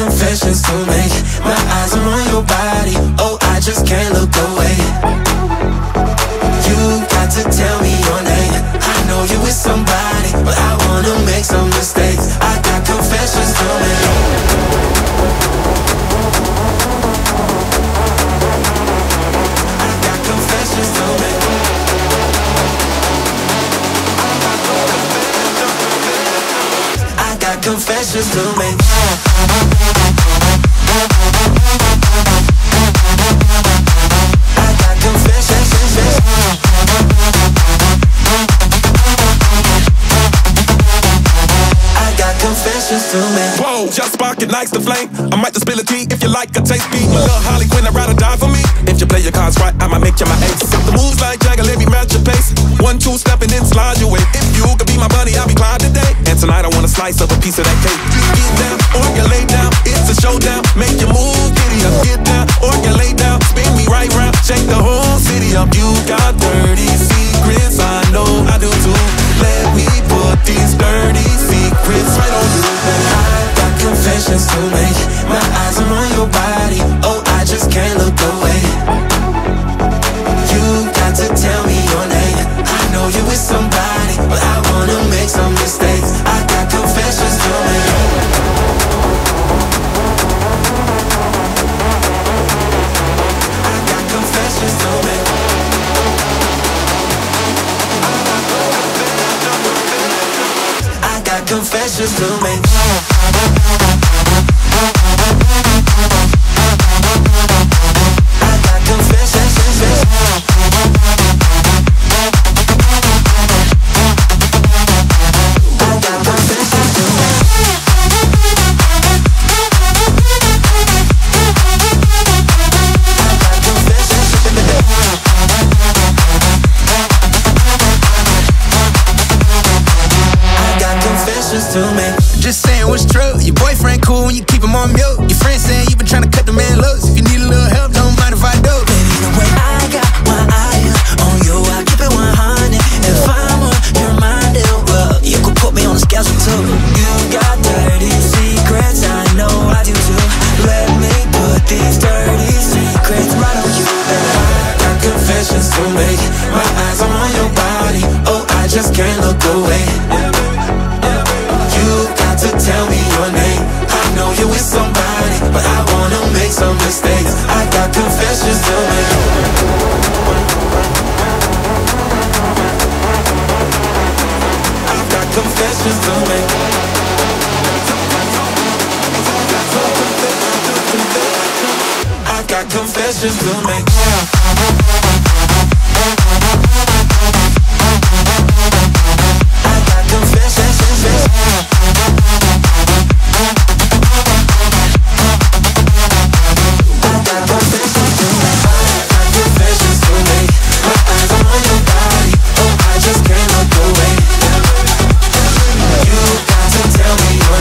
confessions to make. My eyes are on your body, oh, I just can't look away. You got to tell me your name. I know you with somebody, but I wanna make some mistakes. I got confessions to make. I got confessions to make. I got confessions to make. Whoa, just spark it, likes the flame. I might just spill a tea if you like a taste. Beat my little Harley Quinn, I'd rather die for me. If you play your cards right, I might make you my ace. The moves like Jagger, let me match your pace. 1-2 step and then slide your way. If you could be my buddy, I'll be Clyde today. And tonight I want a slice of a piece of that cake. You get down or you lay down, it's a showdown. Make your move, giddy up, get down or you lay down. Spin me right round, shake the whole city up. You got dirty secrets, I know I do too. Let me put these dirty secrets right on you. Confessions to make. My eyes are on your body, oh, I just can't look away. You got to tell me your name. I know you with somebody, but I wanna make some mistakes. I got confessions to make. I got confessions to make. I got confessions to make. Just saying what's true. Your boyfriend cool when you keep him on mute. Your friend saying you been trying to cut the man loose. If you need a little help, don't mind if I do. Baby, the way I got my eye on you, I keep it 100. If I'm on your mind, well, you could put me on the scales too. You got dirty secrets, I know I do too. Let me put these dirty secrets right on you. I got confessions to make. My eyes are on your body, oh, I just can't look away. Tell me your name. I know you with somebody, but I wanna make some mistakes. I got confessions to make. I've got confessions to make. I've got confessions to make.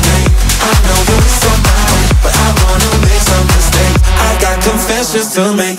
To me.